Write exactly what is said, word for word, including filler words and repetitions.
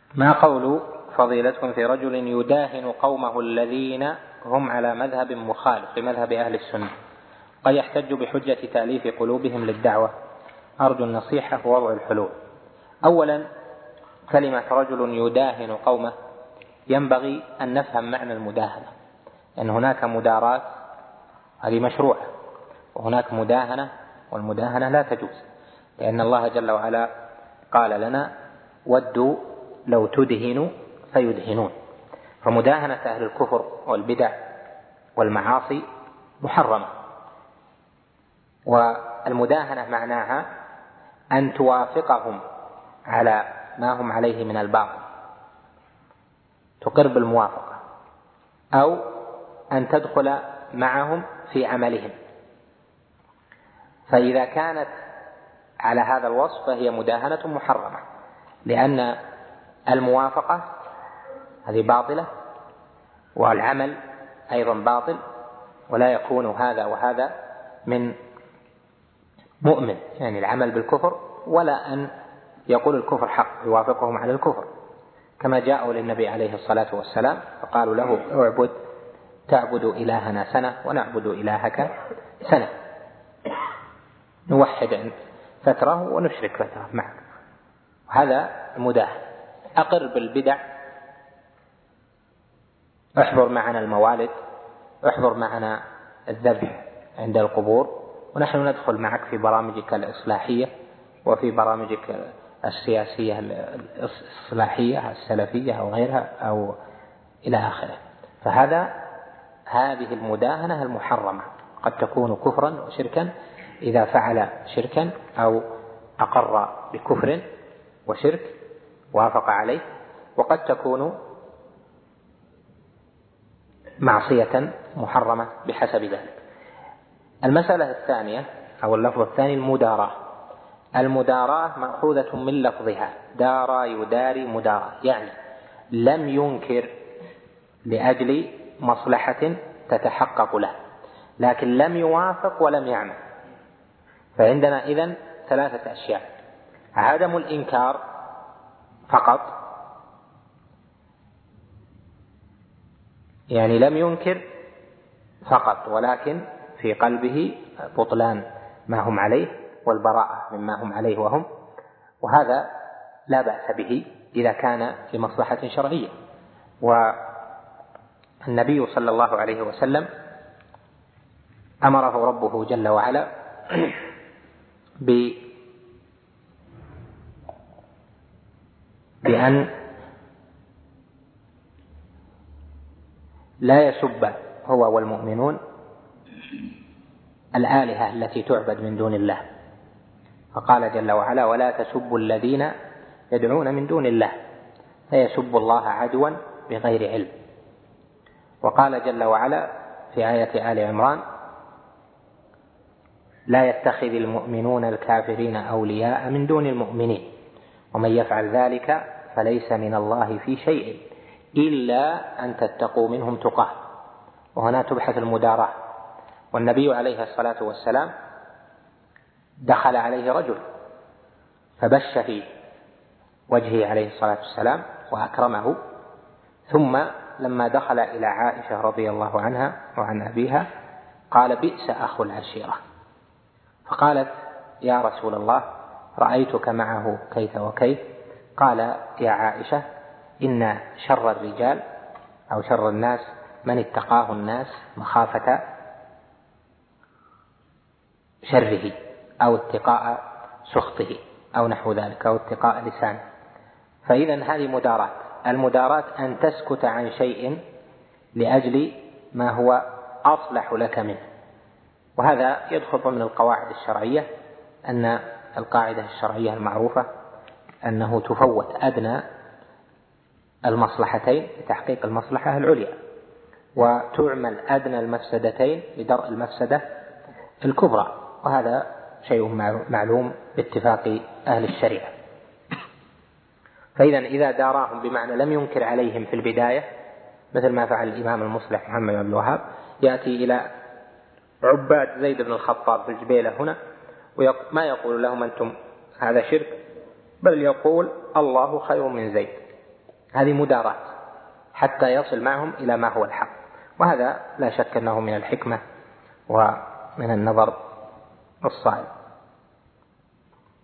ما قول فضيلتكم في رجل يداهن قومه الذين هم على مذهب مخالف لمذهب أهل السنة قد يحتج بحجة تأليف قلوبهم للدعوة؟ أرجو النصيحة ووضع الحلول. أولا، كلمة رجل يداهن قومه ينبغي أن نفهم معنى المداهنة، أن هناك مداراة هذه مشروعة، وهناك مداهنة والمداهنة لا تجوز، لأن الله جل وعلا قال لنا ودوا لو تدهنوا فيدهنون. فمداهنة أهل الكفر والبدع والمعاصي محرمة، والمداهنة معناها أن توافقهم على ما هم عليه من الباطل، تقر بالموافقة، أو أن تدخل معهم في عملهم. فإذا كانت على هذا الوصف فهي مداهنة محرمة، لأن الموافقة هذه باطلة والعمل أيضا باطل، ولا يكون هذا وهذا من مؤمن، يعني العمل بالكفر ولا أن يقول الكفر حق يوافقهم على الكفر، كما جاءوا للنبي عليه الصلاة والسلام فقالوا له اعبد تعبد إلهنا سنة ونعبد إلهك سنة، نوحد فترة ونشرك فترة معك. هذا مداهن. أقر بالبدع، احضر معنا الموالد، احضر معنا الذبح عند القبور، ونحن ندخل معك في برامجك الإصلاحية وفي برامجك السياسية الإصلاحية السلفية أو غيرها أو إلى آخره. فهذا هذه المداهنة المحرمة قد تكون كفرا وشركا إذا فعل شركا أو أقر بكفر وشرك وافق عليه، وقد تكون معصية محرمة بحسب ذلك. المسألة الثانية أو اللفظ الثاني المداراة. المداراة مأخوذة من لفظها دارا يداري مداراة، يعني لم ينكر لأجل مصلحة تتحقق له، لكن لم يوافق ولم يعمل. فعندنا إذن ثلاثة أشياء: عدم الإنكار فقط، يعني لم ينكر فقط ولكن في قلبه بطلان ما هم عليه والبراءة مما هم عليه وهم، وهذا لا بأس به إذا كان لمصلحة شرعية. والنبي صلى الله عليه وسلم أمره ربه جل وعلا بأن لا يسب هو والمؤمنون الآلهة التي تعبد من دون الله، فقال جل وعلا ولا تسبوا الذين يدعون من دون الله فيسبوا الله عدوا بغير علم. وقال جل وعلا في آية آل عمران لا يتخذ المؤمنون الكافرين أولياء من دون المؤمنين ومن يفعل ذلك فليس من الله في شيء إلا أن تتقوا منهم تقاه. وهنا تبحث المداراة. والنبي عليه الصلاة والسلام دخل عليه رجل فبش في وجهه عليه الصلاة والسلام وأكرمه، ثم لما دخل إلى عائشة رضي الله عنها وعن أبيها قال بئس أخو العشيرة، فقالت يا رسول الله رأيتك معه كيف وكيف، قال يا عائشة إن شر الرجال أو شر الناس من اتقاه الناس مخافة شره أو اتقاء سخطه أو نحو ذلك أو اتقاء لسانه. فإذا هذه مداراة. المداراة أن تسكت عن شيء لأجل ما هو أصلح لك منه، وهذا يدخل ضمن القواعد الشرعية، أن القاعدة الشرعية المعروفة أنه تفوت أدنى المصلحتين لتحقيق المصلحة العليا، وتعمل أدنى المفسدتين لدرء المفسدة الكبرى، وهذا شيء معلوم باتفاق أهل الشريعة. فإذا إذا داراهم بمعنى لم ينكر عليهم في البداية، مثل ما فعل الإمام المصلح محمد بن الوهاب، يأتي إلى عباد زيد بن الخطاب في الجبيلة هنا وما يقول لهم أنتم هذا شرك، بل يقول الله خير من زيد، هذه مداراة حتى يصل معهم إلى ما هو الحق، وهذا لا شك أنه من الحكمة ومن النظر الصائب.